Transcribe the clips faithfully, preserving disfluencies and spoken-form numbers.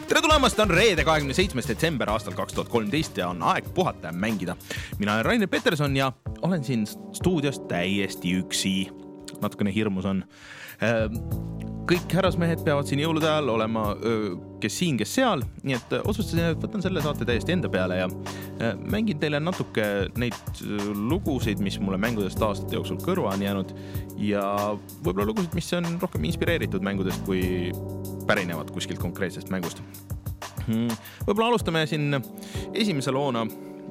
Tere tulemast, on reede kahekümne seitsmes detsember aastal kaks tuhat kolmteist ja on aeg puhata ja mängida. Mina olen Rainer Peterson ja olen siin stuudios täiesti üksi. Natukene hirmus on. Kõik härrasmehed peavad siin jõulude ajal olema kes siin, kes seal, nii et otsustasin, et võtan selle saate täiesti enda peale ja mängin teile natuke neid lugusid, mis mulle mängudest aastate jooksul kõrva on jäänud ja võib-olla lugusid, mis on rohkem inspireeritud mängudest kui pärinevad kuskilt konkreetsest mängust. Võib-olla alustame siin esimese loona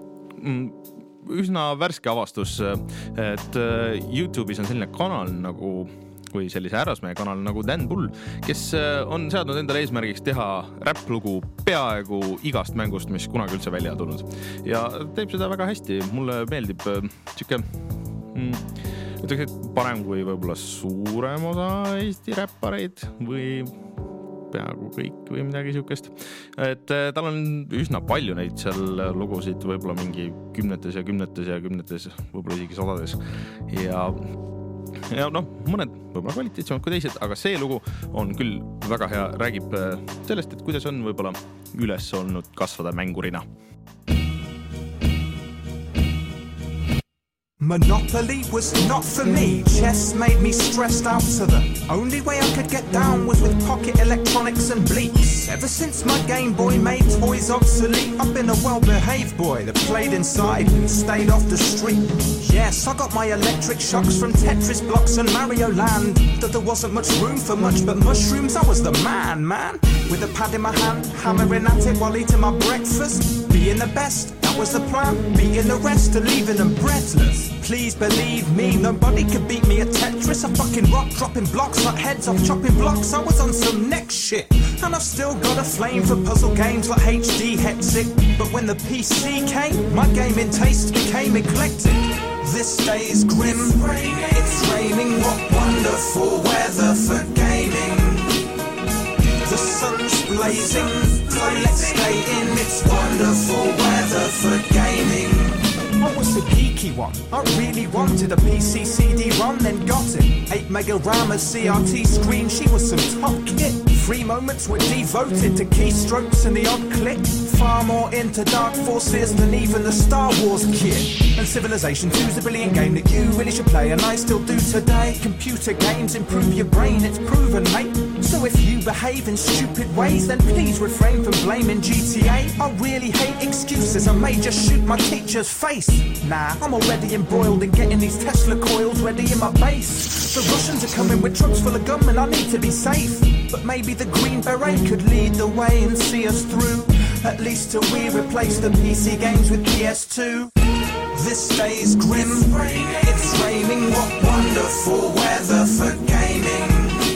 üsna värske avastus, et YouTube'is on selline kanal nagu või sellise härrasmehe kanal nagu Dan Bull, kes on seadnud endale eesmärgiks teha räpplugu peaaegu igast mängust, mis kunagi üldse välja on tulnud. Ja teeb seda väga hästi. Mulle meeldib tšüke, mm, ütleks, et parem kui võib-olla suurem osa Eesti räppareid või peaaegu kõik või midagi siukest. Et tal on üsna palju neid seal lugusid, võib-olla mingi kümnetes ja kümnetes ja kümnetes, võib-olla isegi sadades. Ja Ja noh, mõned võib-olla kvaliteetsemad kui teised, aga see lugu on küll väga hea, räägib sellest, et kuidas on võib-olla üles olnud kasvada mängurina. Monopoly was not for me. Chess made me stressed out, so the only way I could get down was with pocket electronics and bleeps. Ever since my Game Boy made toys obsolete, I've been a well-behaved boy that played inside and stayed off the street. Yes, I got my electric shocks from Tetris blocks and Mario Land. That there wasn't much room for much but mushrooms, I was the man, man. With a pad in my hand, hammering at it while eating my breakfast. Being the best, that was the plan. Beating the rest and leaving them breathless. Please believe me, nobody could beat me at Tetris. I fucking rock, dropping blocks like heads off chopping blocks. I was on some next shit. And I've still got a flame for puzzle games like H D Hexic. But when the P C came, my gaming taste became eclectic. This day's grim, it's raining, what wonderful weather for gaming. The sun's blazing, so let's stay in, it's wonderful weather for gaming. I was a geeky one, I really wanted a P C C D-ROM, then got it. eight mega RAM, a C R T screen, she was some top kit. Free moments were devoted to keystrokes and the odd click. Far more into Dark Forces than even the Star Wars kit. And Civilization two's a brilliant game that you really should play, and I still do today. Computer games improve your brain, it's proven, mate. So if you behave in stupid ways, then please refrain from blaming G T A. I really hate excuses, I may just shoot my teacher's face. Nah, I'm already embroiled in getting these Tesla coils ready in my base. The Russians are coming with trucks full of gum and I need to be safe. But maybe the Green Beret could lead the way and see us through. At least till we replace the P C games with P S two. This day's grim, it's raining, what wonderful weather for gaming.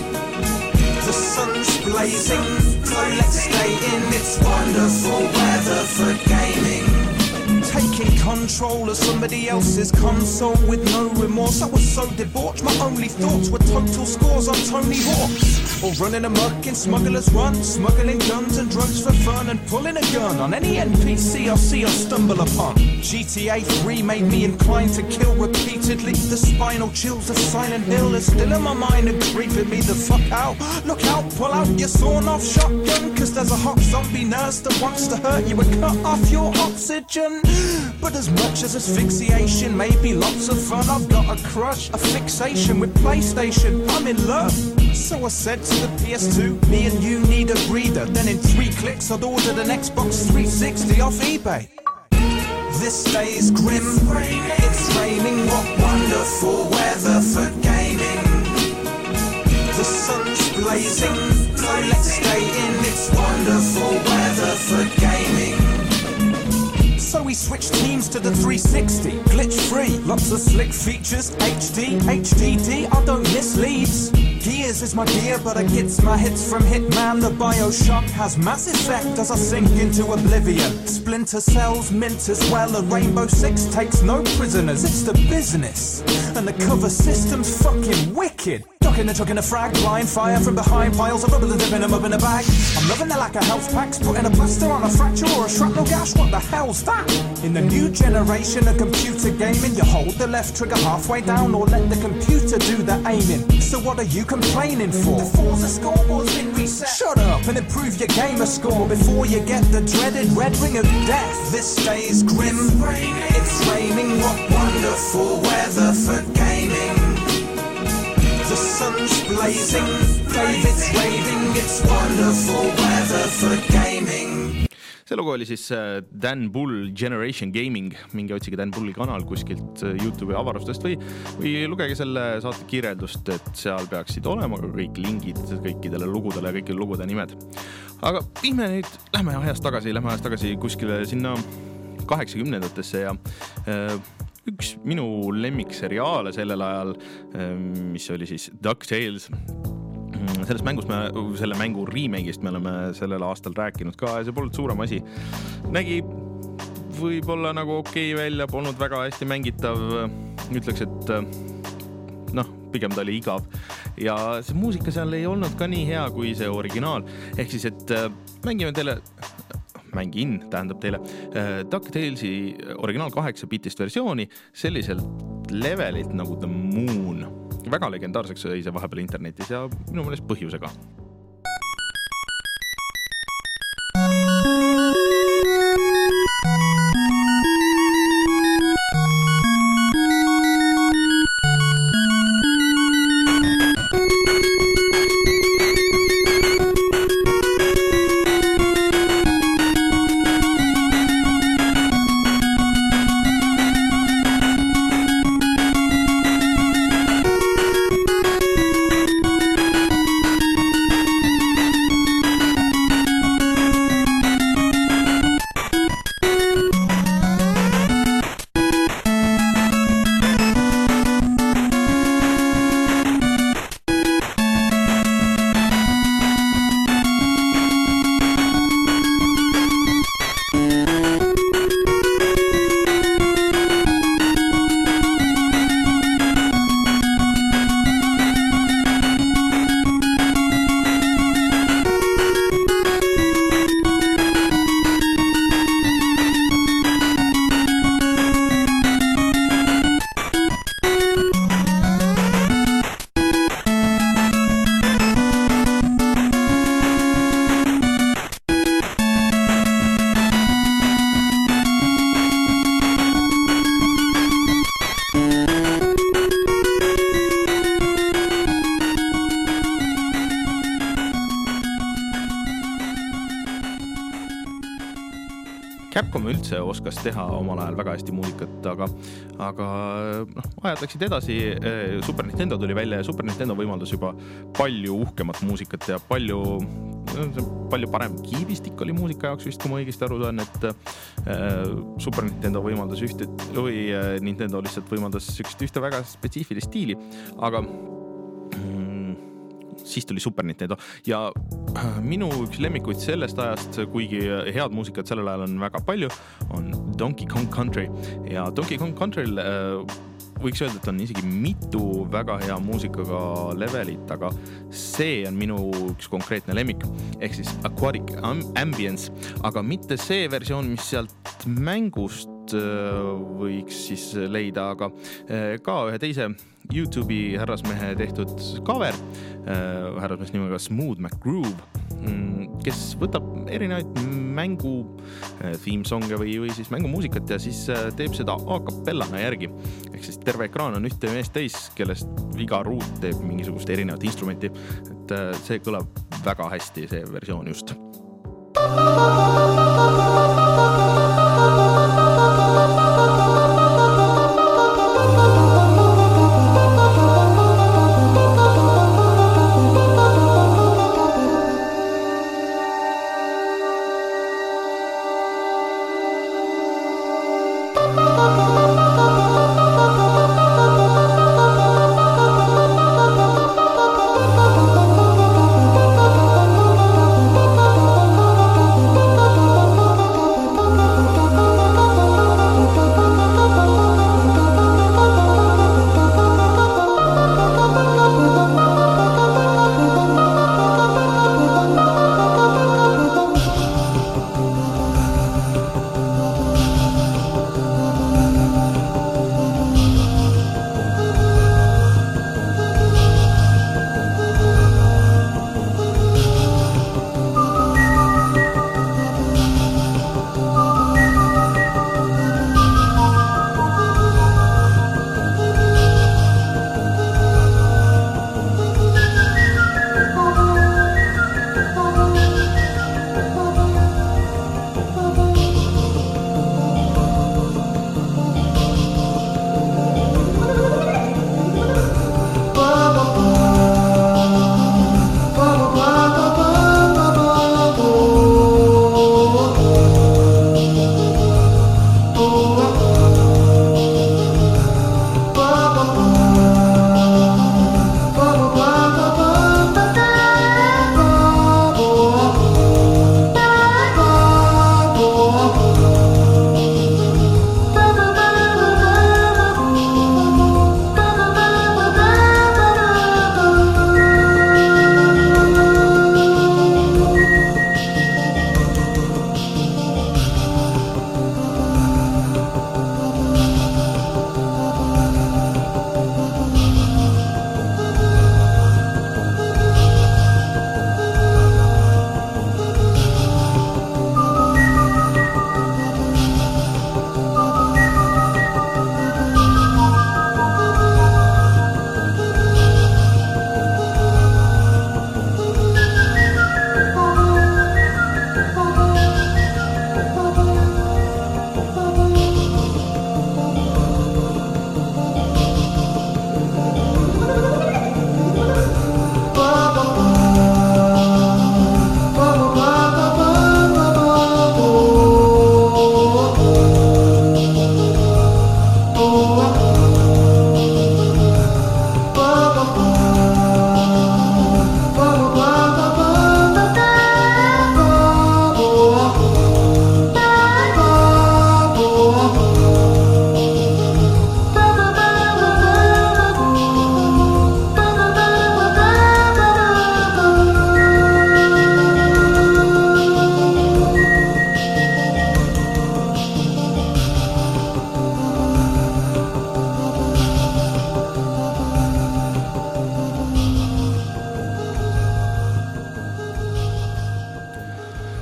The sun's blazing, so let's stay in, it's wonderful weather for gaming. Taking control of somebody else's console with no remorse. I was so debauched, my only thoughts were total scores on Tony Hawk's. Or running amok in Smuggler's Run, smuggling guns and drugs for fun, and pulling a gun on any N P C I see or stumble upon. G T A three made me inclined to kill repeatedly. The spinal chills of Silent Hill are still in my mind and creeping me the fuck out. Look out, pull out your sawn-off shotgun, cause there's a hot zombie nurse that wants to hurt you and cut off your oxygen. But as much as asphyxiation may be lots of fun, I've got a crush, a fixation with PlayStation. I'm in love. So I said to the P S two, me and you need a breather. Then in three clicks I'd ordered an Xbox three sixty off eBay. This day's grim, it's raining, what wonderful weather for gaming. The sun's blazing, so let's stay in, it's wonderful weather for gaming. So we switched teams to the three sixty, glitch free, lots of slick features, H D, H D D, I don't miss leads. Gears is my gear, but I gets my hits from Hitman. The Bioshock has mass effect as I sink into oblivion. Splinter Cells mint as well, and Rainbow Six takes no prisoners, it's the business. And the cover system's fucking wicked. Knocking and chucking a frag, blind fire from behind, piles of rubber and dipping them up in a bag. I'm loving the lack of health packs, putting a plaster on a fracture or a shrapnel gash. What the hell's that? In the new generation of computer gaming, you hold the left trigger halfway down or let the computer do the aiming. So what are you complaining for? The Forza scoreboard's been reset. Shut up and improve your gamer score before you get the dreaded red ring of death. This day is grim. It's raining. It's raining. What wonderful weather for gaming. The sun's blazing. David's raving. It's wonderful weather for gaming. See lugu oli siis Dan Bull Generation Gaming, mingi otsige Dan Bulli kanal kuskilt YouTube'i avarustest või, või lugege selle saate kirjeldust, et seal peaksid olema ka kõik lingid kõikidele lugudele ja kõikidele lugude nimed. Aga viime nüüd, lähme ajast tagasi, lähme ajast tagasi kuskile sinna kaheksakümnendatesse ja äh, üks minu lemmikseriaale sellel ajal, äh, mis oli siis DuckTales. Sellest mängust me, selle mängu remake'ist me oleme sellel aastal rääkinud ka ja see polnud suurem asi. Nägi võib-olla nagu okei välja, polnud väga hästi mängitav. Ütleks, et noh, pigem ta oli igav. Ja see muusika seal ei olnud ka nii hea kui see originaal. Ehk siis, et mängime teile, mängin, tähendab teile, DuckTalesi originaal kaheksa bitist versiooni selliselt levelilt nagu The Moon. Väga legendaarseks oli see vahepeal internetis ja minu meelest põhjusega. Capcom üldse oskas teha omal ajal väga hästi muusikat, aga, aga noh, ajad läksid edasi, Super Nintendo tuli välja ja Super Nintendo võimaldas juba palju uhkemat muusikat ja palju, palju parem kiibistik oli muusika jaoks vist, kui ma õigesti aru saan, et Super Nintendo võimaldas ühte, või Nintendo lihtsalt võimaldas ühte väga spetsiifilist stiili, aga siis tuli Super Nintendo ja minu üks lemmikuid sellest ajast, kuigi head muusikat sellel ajal on väga palju, on Donkey Kong Country ja Donkey Kong Countryl võiks öelda, et on isegi mitu väga hea muusikaga levelit, aga see on minu üks konkreetne lemmik, ehk siis Aquatic Ambience, aga mitte see versioon, mis sealt mängust võiks siis leida, aga ka ühe teise YouTube'i härrasmehe tehtud cover, härrasmees nimega Smooth McGroove, kes võtab erinevaid mängu theme songe või, või siis mängumuusikat ja siis teeb seda a cappellana järgi. Ehk siis terve ekraan on ühte meest täis, kellest iga ruut teeb mingisugust erinevat instrumenti. Et see kõlab väga hästi, see versioon just. Oh,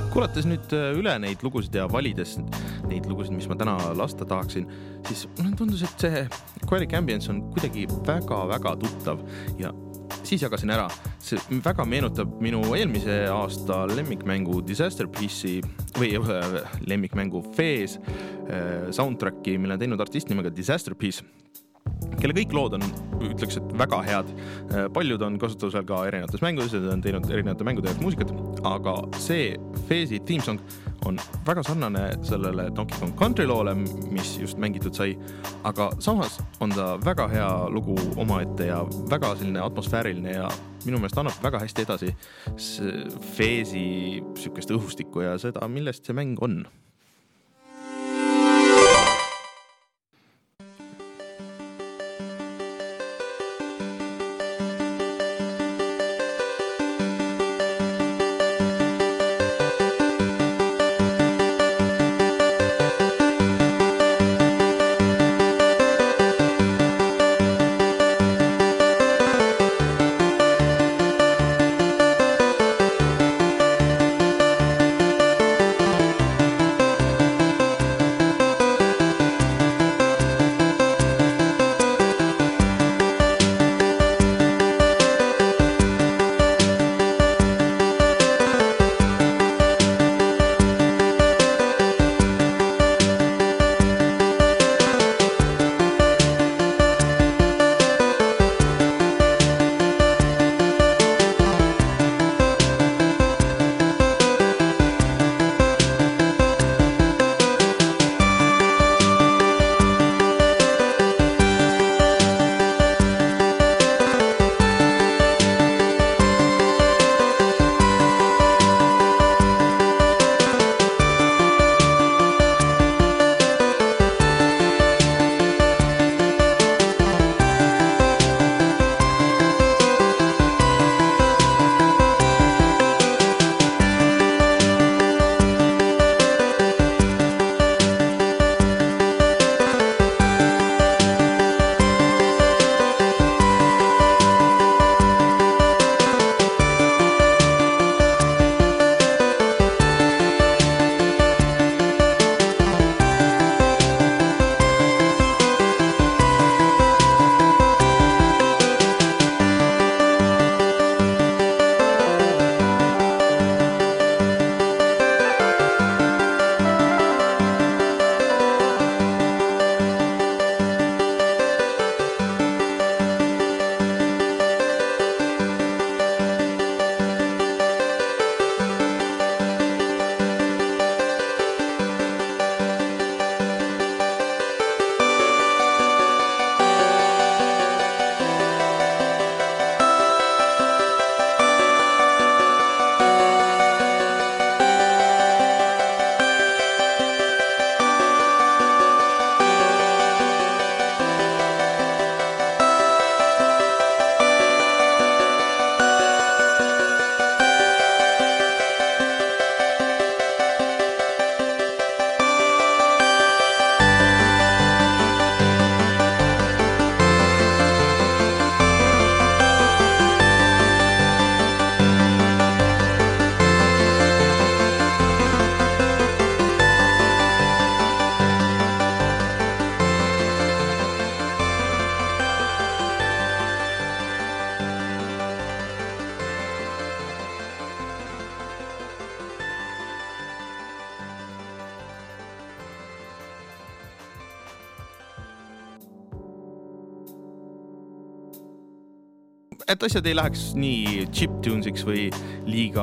kuulates nüüd üle neid lugusid ja valides neid lugusid, mis ma täna lasta tahaksin, siis mulle tundus, et see Aquatic Ambience on kuidagi väga-väga tuttav ja siis jagasin ära. See väga meenutab minu eelmise aasta lemmikmängu Disaster Piece'i või äh, lemmikmängu Fees äh, soundtracki, mille on teinud artist nimega Disaster Piece, kelle kõik lood on, ütleks, et väga head. Paljud on kasutusel ka erinevates mängudes ja on teinud erinevate mängude jaoks muusikat, aga see Feesi theme song on väga sarnane sellele Donkey Kong Country loole, mis just mängitud sai, aga samas on ta väga hea lugu omaette ja väga selline atmosfääriline ja minu meelest annab väga hästi edasi Feesi sükest õhustikku ja seda, millest see mäng on. et asjad ei läheks nii chiptunesiks või liiga,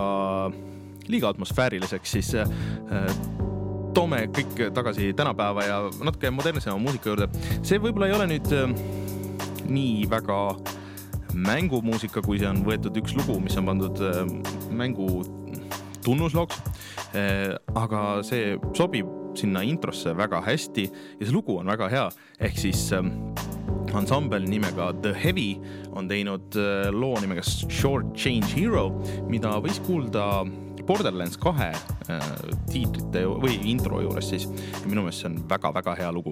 liiga atmosfääriliseks, siis äh, toome kõik tagasi tänapäeva ja natuke modernsema muusika juurde. See võib-olla ei ole nüüd äh, nii väga mängumuusika, kui see on võetud üks lugu, mis on pandud äh, mängu tunnuslooks, äh, aga see sobib sinna introsse väga hästi ja see lugu on väga hea, ehk siis äh, ansambel nimega The Heavy on teinud loo nimega Short Change Hero, mida võis kuulda Borderlands kahe tiitrite või intro juures siis. Ja minu meelest see on väga-väga hea lugu.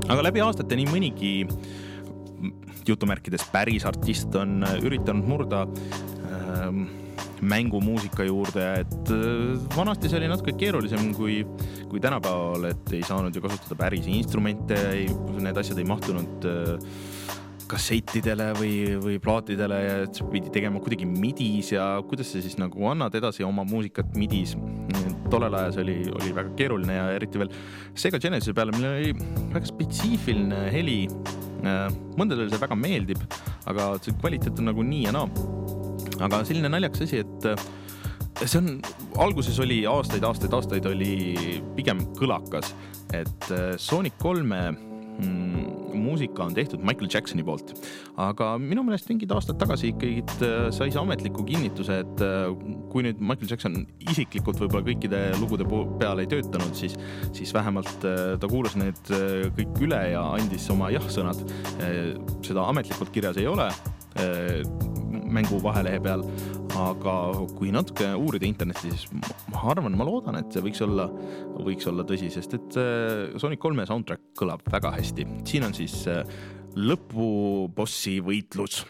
aga läbi aastate nii mõnigi jutumärkides päris artist on üritanud murda äh, mängumuusika juurde, et äh, vanasti see oli natuke keerulisem kui, kui tänapäeval, et ei saanud ju kasutada päris instrumente, ei, need asjad ei mahtunud äh, kassettidele või, või plaatidele, et pidi tegema kuidagi midis ja kuidas sa siis nagu annad edasi oma muusikat midis. Tollel ajas oli, oli väga keeruline ja eriti veel Sega Genesise peale, mille oli väga spetsiifiline heli. Mõndadele see väga meeldib, aga see kvaliteet on nagu nii ja naa. Aga selline naljaks asi, et see on, alguses oli aastaid, aastaid, aastaid oli pigem kõlakas, et Sonic kolme mm, muusika on tehtud Michael Jacksoni poolt, aga minu meelest mingid aastad tagasi ikkagi sai see ametliku kinnituse, et kui nüüd Michael Jackson isiklikult võib-olla kõikide lugude peale ei töötanud, siis, siis vähemalt ta kuulas need kõik üle ja andis oma jah-sõnad. Seda ametlikult kirjas ei ole mängu vahelehe peal, aga kui natuke uurida internetti, siis ma arvan, ma loodan, et see võiks olla, võiks olla tõsi, sest et Sonic kolme soundtrack kõlab väga hästi. Siin on siis lõpubossi võitlus.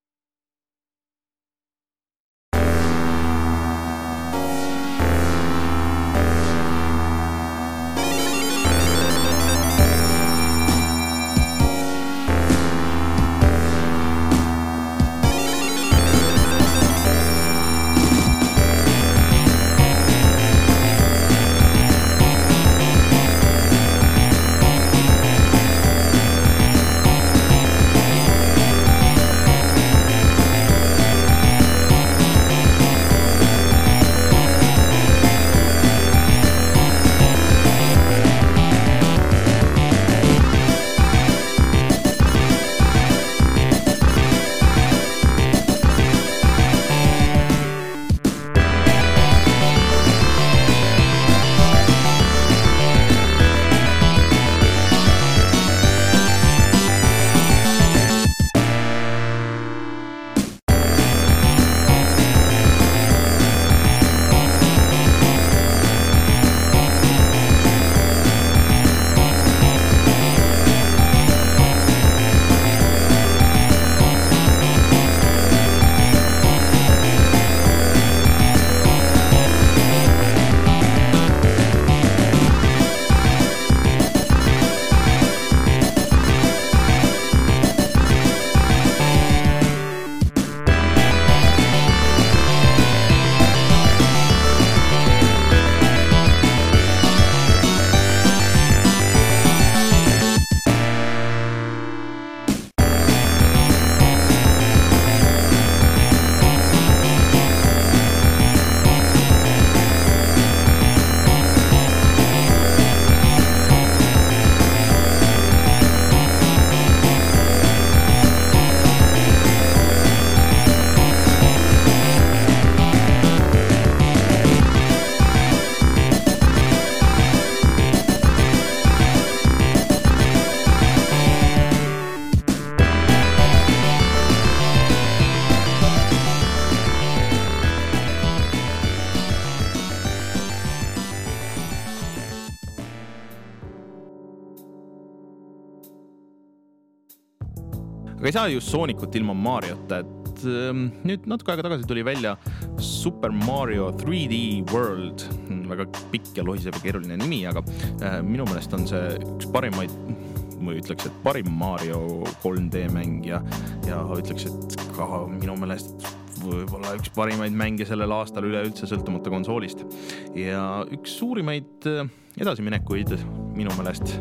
Aga ei saa just Sonicut ilma Mariota, et ähm, nüüd natuke aega tagasi tuli välja Super Mario three D World, väga pikk ja lohisev ja keeruline nimi, aga äh, minu meelest on see üks parimaid, ma ütleks, et parim Mario kolm D mäng ja, ja ütleks, et ka minu meelest võib-olla üks parimaid mänge sellel aastal üleüldse sõltumata konsoolist. Ja üks suurimaid edasiminekuid minu meelest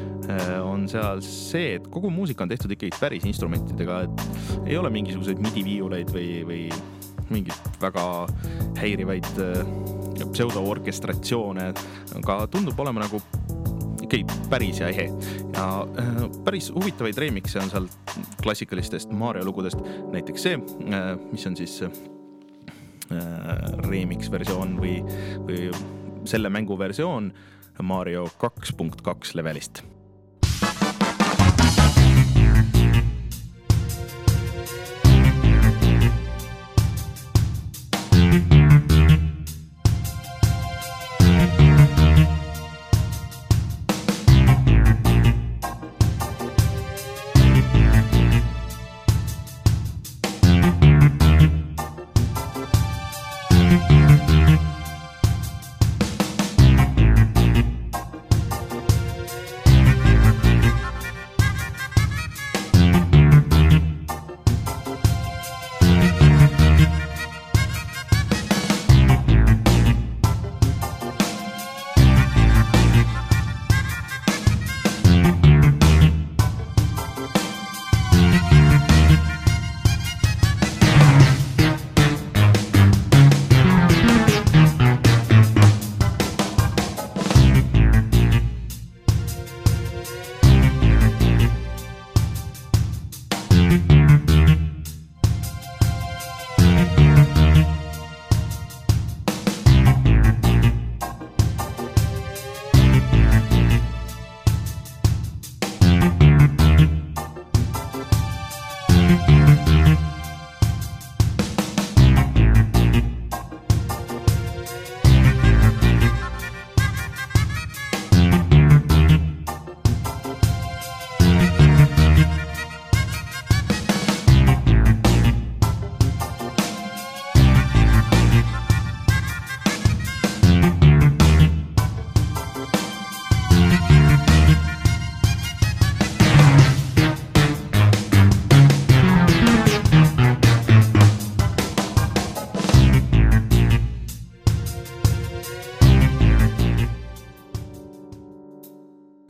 on seal see, et kogu muusika on tehtud ikkagi päris instrumentidega, et ei ole mingisuguseid midi-viiuleid või, või mingid väga häirivaid pseudo-orkestratsioone, aga tundub olema nagu ikkagi päris ja ehe. Ja päris huvitavaid remix'e on seal klassikalistest Mario lugudest, näiteks see, mis on siis remix versioon või, või selle mängu versioon Mario kaks punkt kaks levelist.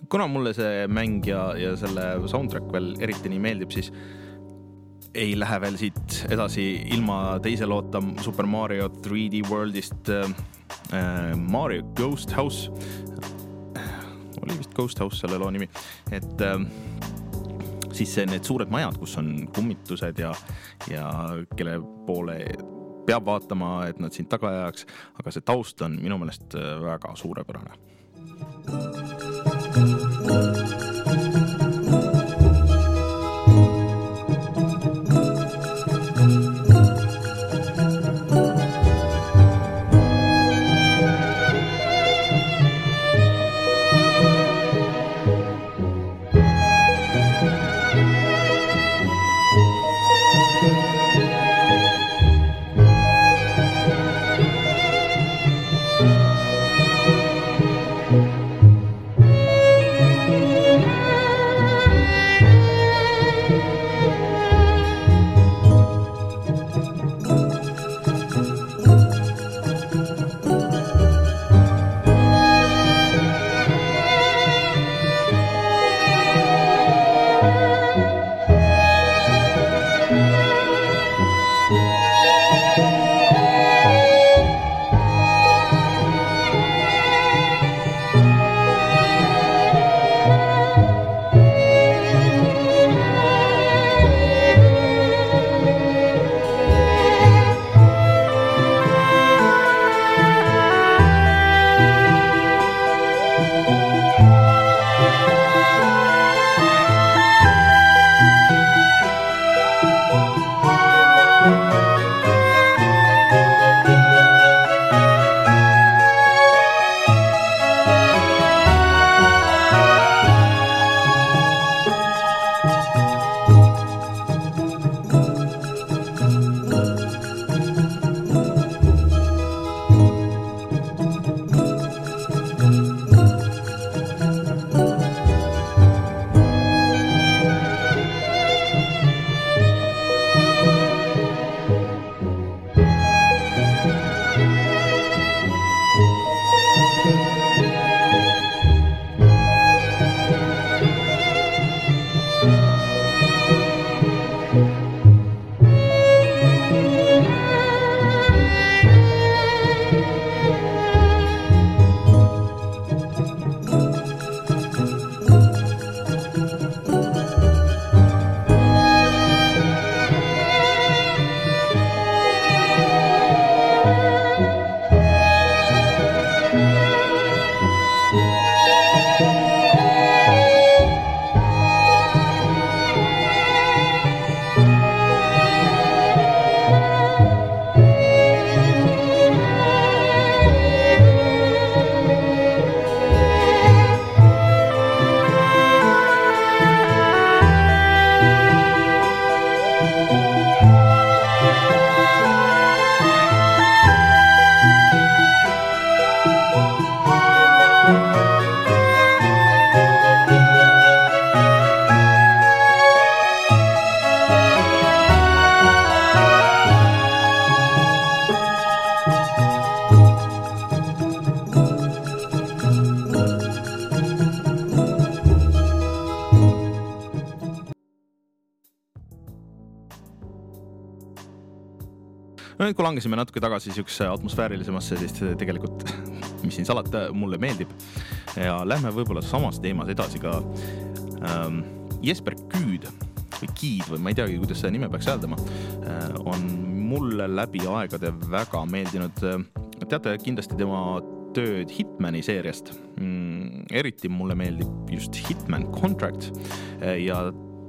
kuna mulle see mäng ja, ja selle soundtrack veel eriti nii meeldib, siis ei lähe veel siit edasi ilma teise loota Super Mario three D Worldist äh, Mario Ghost House. Oli vist Ghost House selle loo nimi. Et äh, siis see, need suured majad, kus on kummitused ja, ja kelle poole peab vaatama, et nad siin taga ajaks, aga see taust on minu meelest väga suurepärane. No nüüd, kui langesime natuke tagasi siukse atmosfäärilisemasse, siis tegelikult, mis siin salata, mulle meeldib. Ja lähme võib-olla samas teemas edasi ka ähm, Jesper Küüd või Kiid või ma ei teagi, kuidas seda nime peaks hääldama, äh, on mulle läbi aegade väga meeldinud. Teate kindlasti tema tööd Hitmani seeriast. Mm, eriti mulle meeldib just Hitman Contract ja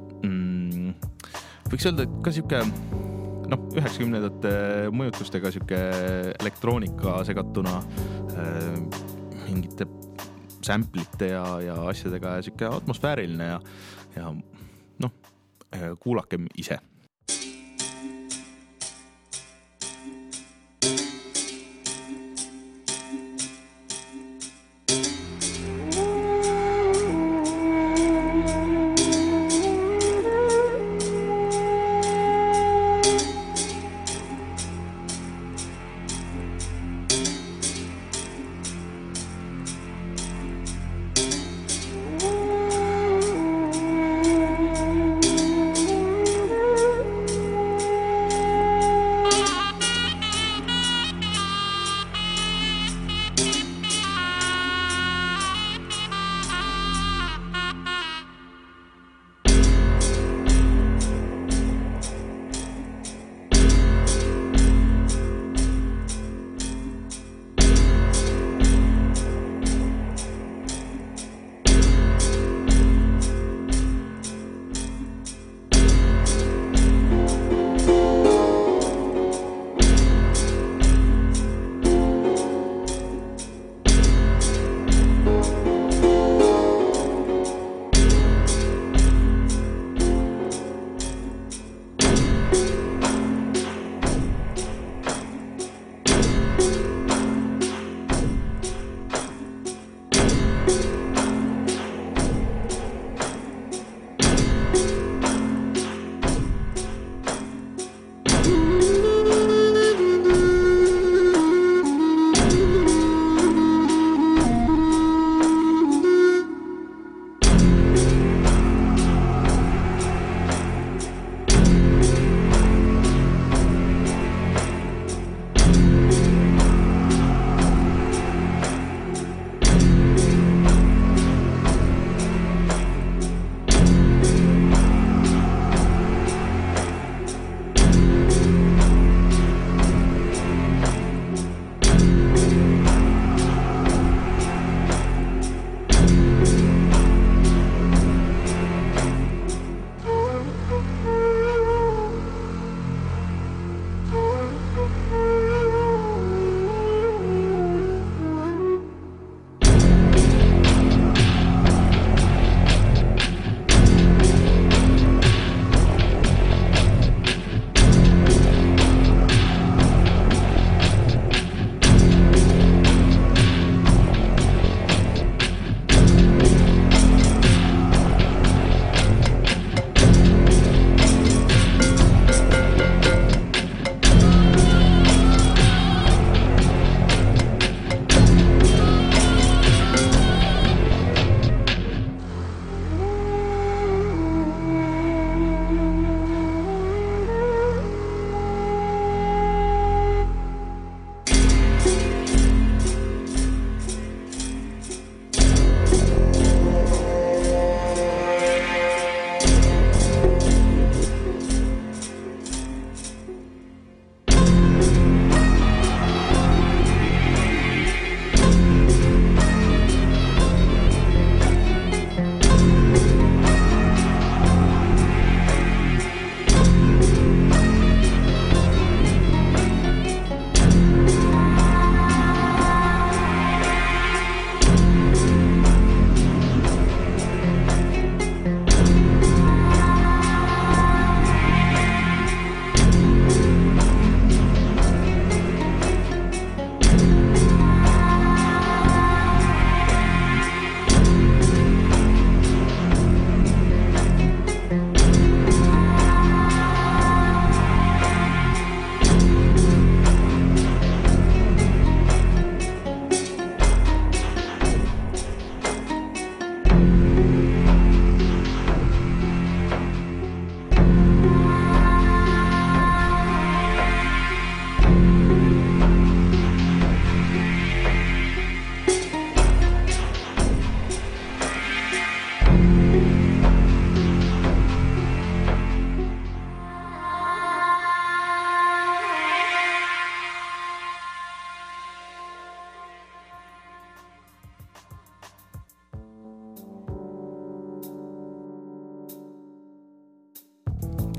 mm, võiks öelda, et ka siuke noh, üheksakümnendate mõjutustega siuke elektroonika segatuna äh, mingite samplite ja, ja asjadega ja siuke atmosfääriline ja, ja noh, kuulakem ise. Woo!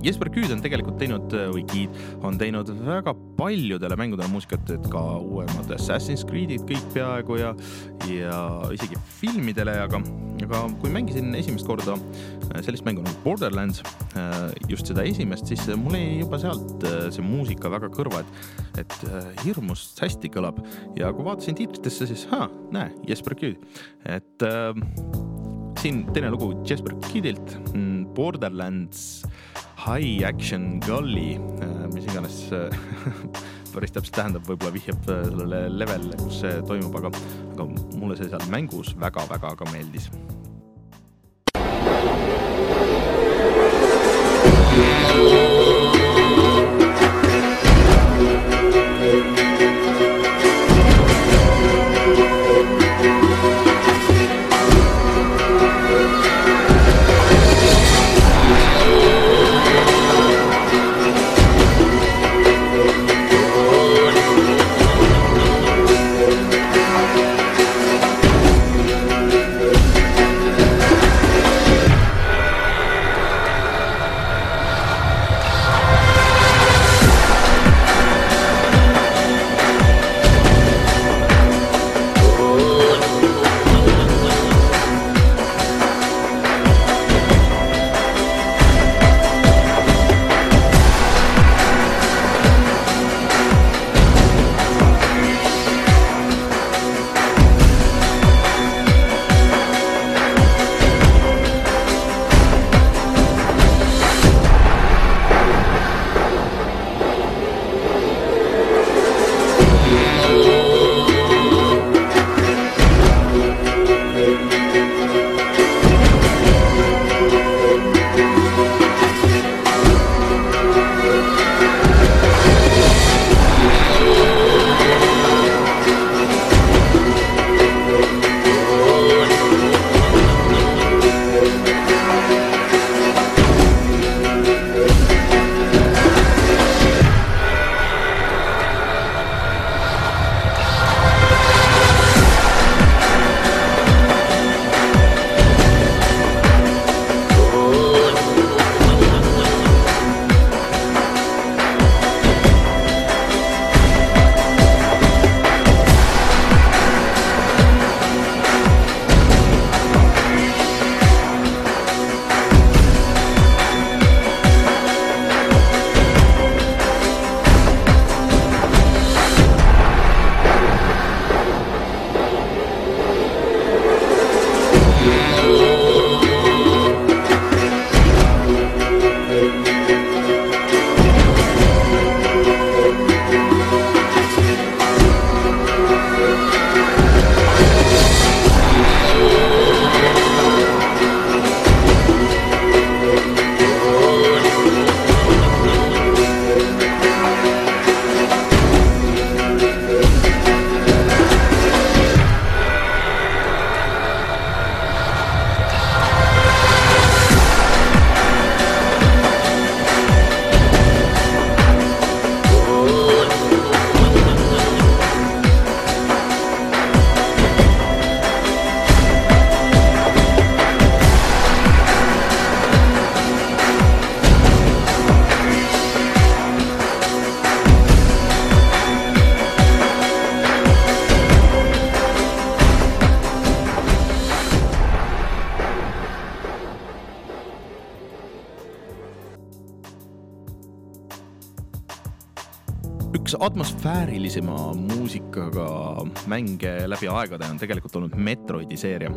Jesper Küüd on tegelikult teinud, või Kiid on teinud väga paljudele mängudele muusikat, et ka uuemad Assassin's Creed'id kõik peaaegu ja, ja isegi filmidele, aga, aga kui mängisin esimest korda sellist mängu nagu Borderlands, just seda esimest, siis mul ei juba sealt see muusika väga kõrva, et, et hirmus hästi kõlab ja kui vaatasin tiitritesse, siis haa, näe, Jesper Küüd, et äh, siin teine lugu Jesper Küüdilt, Borderlands High Action Gully, mis iganes päris täpselt tähendab, võib-olla vihjab sellele level, kus see toimub, aga, aga mulle see seal mängus väga-väga ka meeldis. Üks atmosfäärilisema muusikaga mänge läbi aegade on tegelikult olnud Metroidi seeria.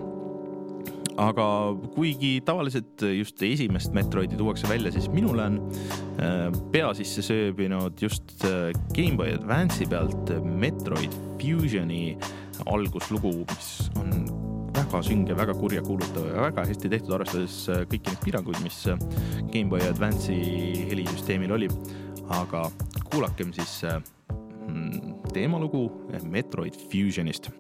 Aga kuigi tavaliselt just esimest Metroidi tuuakse välja, siis minule on pea sisse sööbinud just Game Boy Advance'i pealt Metroid Fusioni alguslugu, mis on väga sünge, väga kurja kuulutav ja väga hästi tehtud, arvestades kõiki neid piiranguid, mis Game Boy Advance'i helisüsteemil oli. Aga kuulakem siis teemalugu Metroid Fusionist.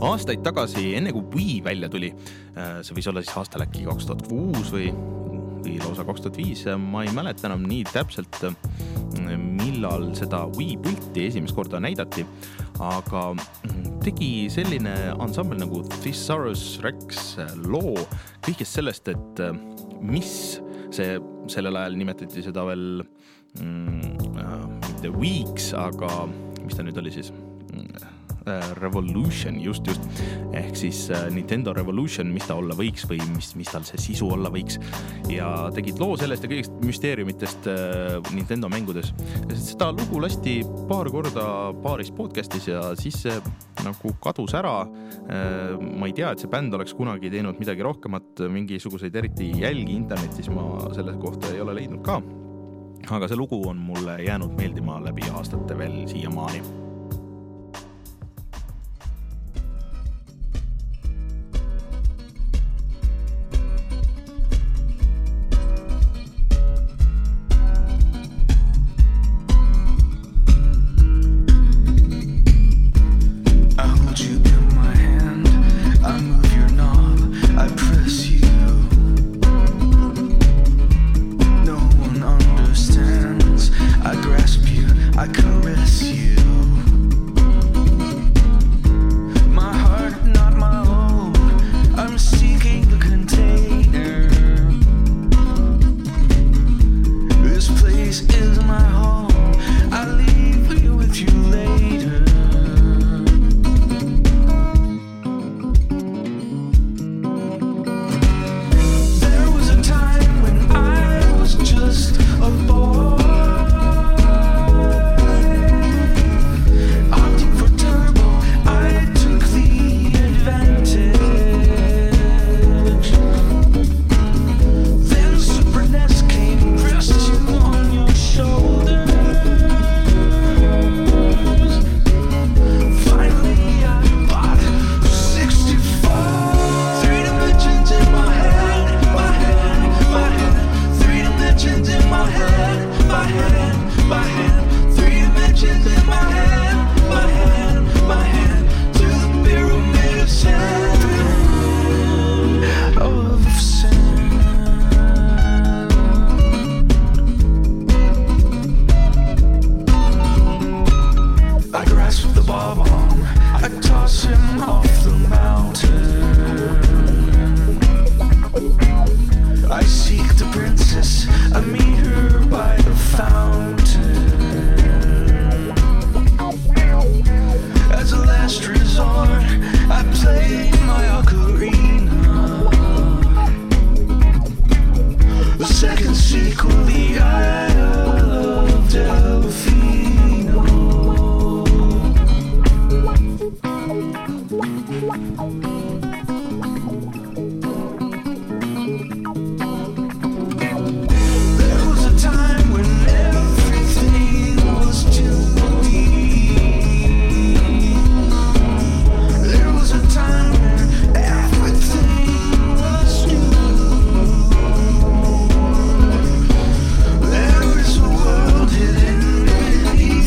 Aastaid tagasi, enne kui Wii välja tuli, see võis olla siis aastal äkki kaks tuhat kuus või, või lausa kaks tuhat viis, ma ei mäleta enam nii täpselt, millal seda Wii pulti esimest korda näidati, aga tegi selline ansambel nagu Thesaurus Rex loo kõigest sellest, et mis see, sellel ajal nimetati seda veel mm, mitte Weeks, aga mis ta nüüd oli siis? Revolution, just, just. Ehk siis Nintendo Revolution, mis ta olla võiks või mis, mis tal see sisu olla võiks. Ja tegid loo sellest ja kõigest müsteeriumitest Nintendo mängudes. Seda lugu lasti paar korda paaris podcastis ja siis see nagu kadus ära. Ma ei tea, et see bänd oleks kunagi teinud midagi rohkemat, mingisuguseid eriti jälgi internetis ma selle kohta ei ole leidnud ka. Aga see lugu on mulle jäänud meeldima läbi aastate veel siiamaani.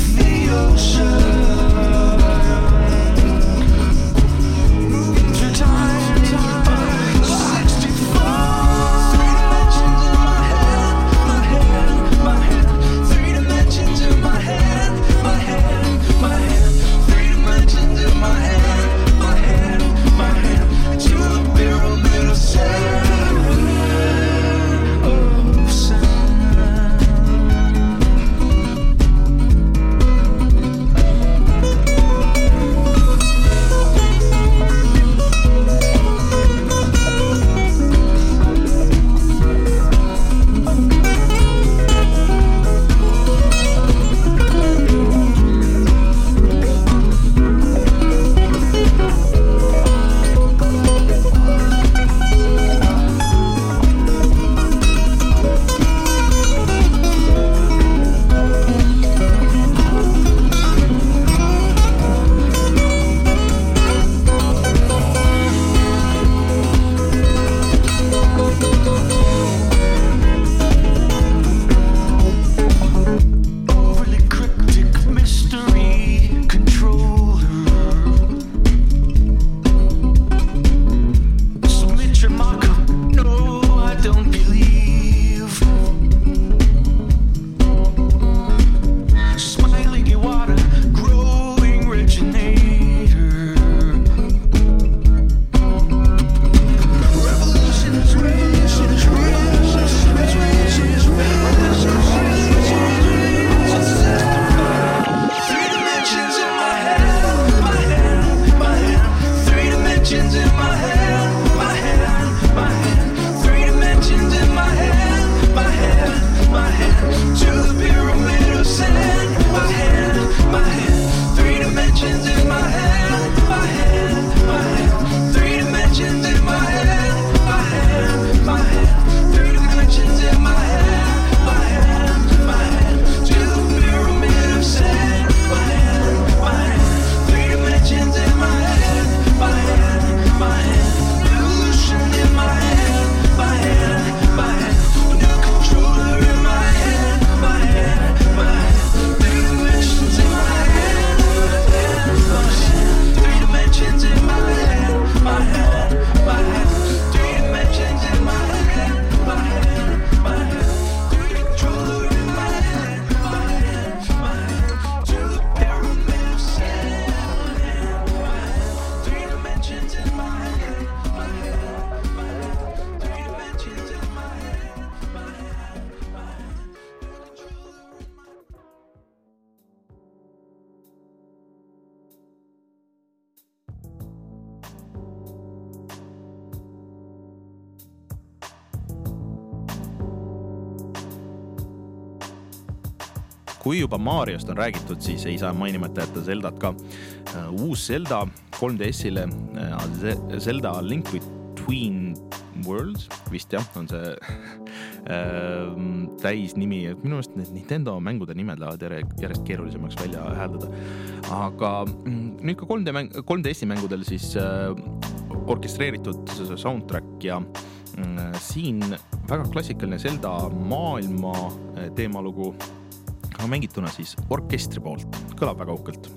Through time kui juba Mariost on räägitud, siis ei saa mainimata jätta Zeldat ka. Uus Zelda kolm D S-ile, Zelda Link Between Worlds, vist jah, on see täis nimi. Minu meelest need Nintendo mängude nimed lähevad järjest keerulisemaks välja hääldada. Aga nüüd ka kolm D, kolm D S-i mängudel siis orkestreeritud soundtrack ja siin väga klassikaline Zelda maailma teemalugu, aga mängituna siis orkestri poolt. Kõlab väga uhkelt.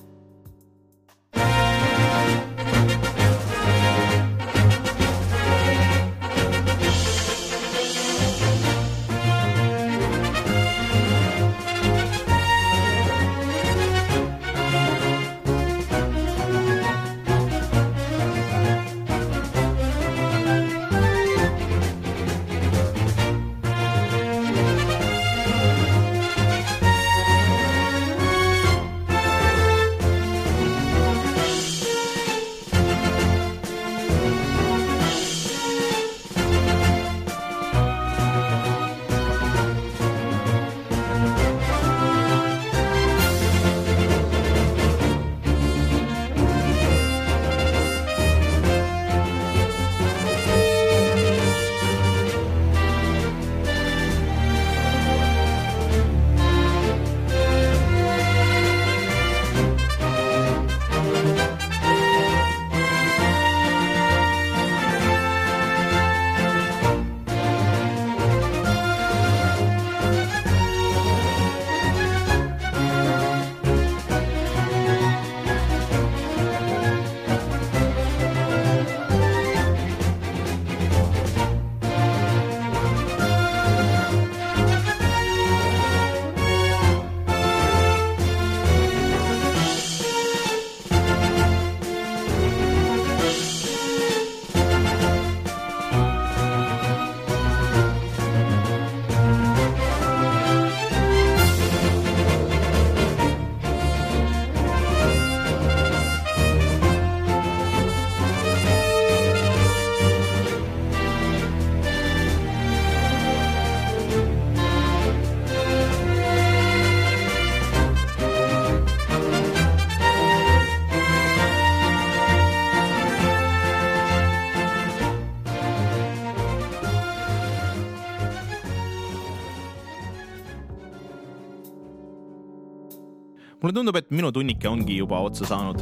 Mulle tundub, et minu tunnike ongi juba otsa saanud.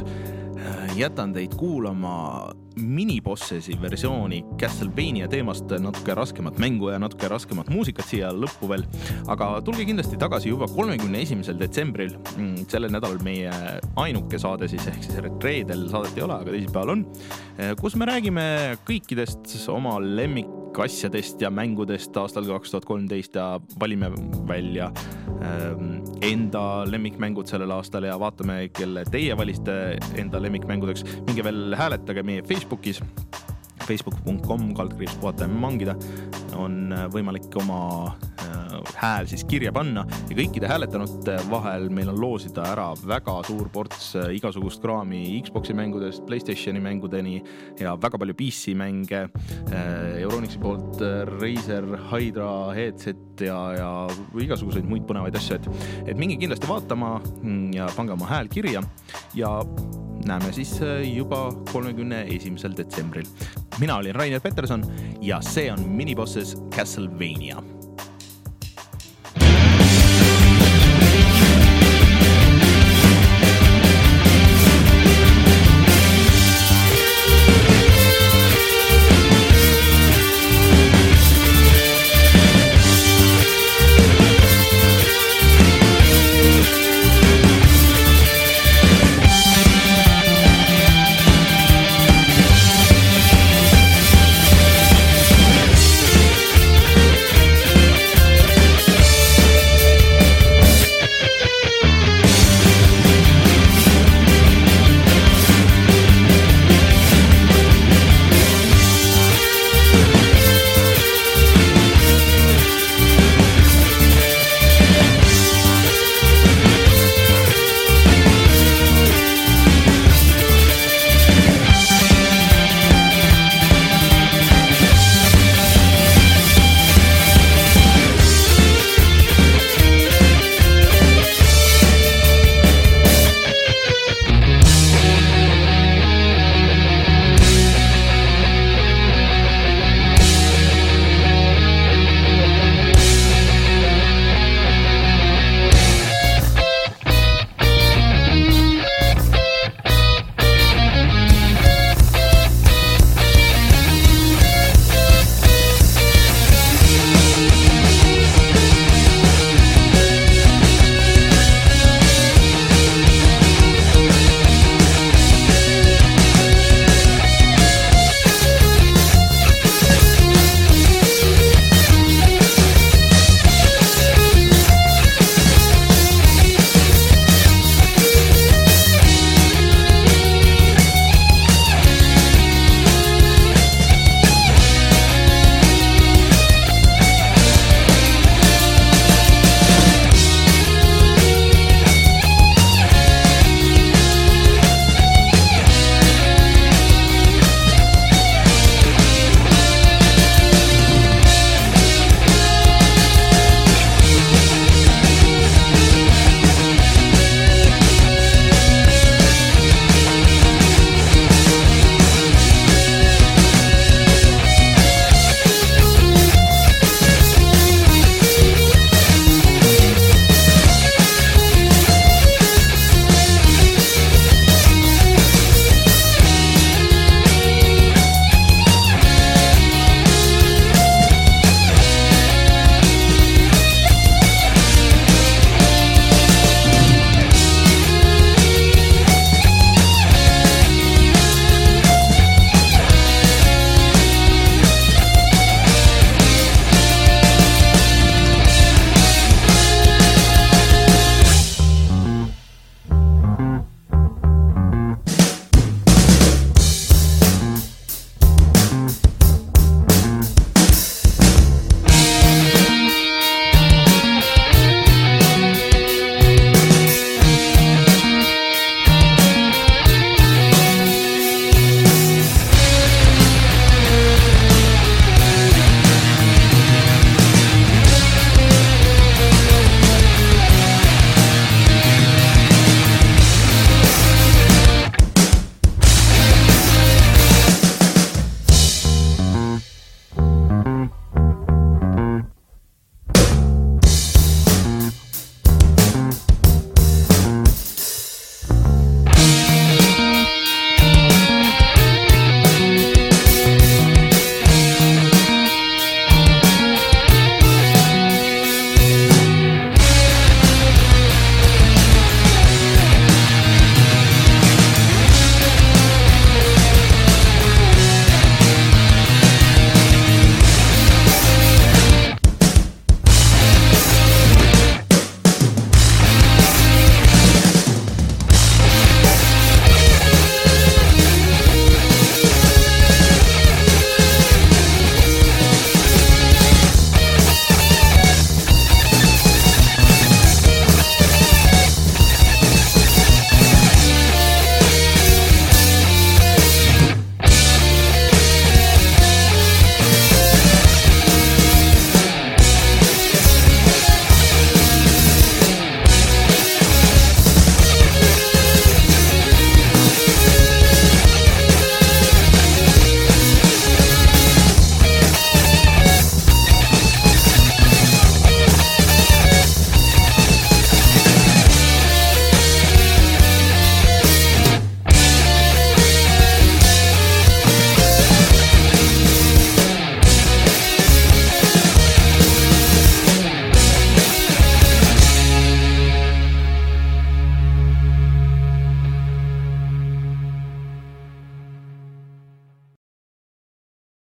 Jätan teid kuulama minibossesi versiooni Castlevania teemast, natuke raskemat mängu ja natuke raskemat muusikat siia lõppu veel. Aga tulge kindlasti tagasi juba kolmekümne esimesel detsembril. Sellel nädalal meie ainuke saade siis, ehk siis reedel saadet ei ole, aga teisipäeval on, kus me räägime kõikidest oma lemmik asjadest ja mängudest aastal kaks tuhat kolmteist ja valime välja enda lemmikmängud sellel aastal ja vaatame, kelle teie valiste enda lemmikmängudeks. Minge veel hääletage meie Facebookis, facebook punkt com kaldkriips puhata ja mangida. On võimalik oma hääl siis kirja panna ja kõikide hääletanute vahel meil on loosida ära väga suur ports igasugust kraami Xboxi mängudest, PlayStationi mängudeni ja väga palju P C mänge, Euronixi poolt Razer, Hydra, Headset ja, ja igasuguseid muid põnevaid asju, et, et minge kindlasti vaatama ja pange oma hääl kirja ja näeme siis juba kolmekümne esimesel detsembril. Mina olin Rainer Peterson ja see on Minibosses Castlevania.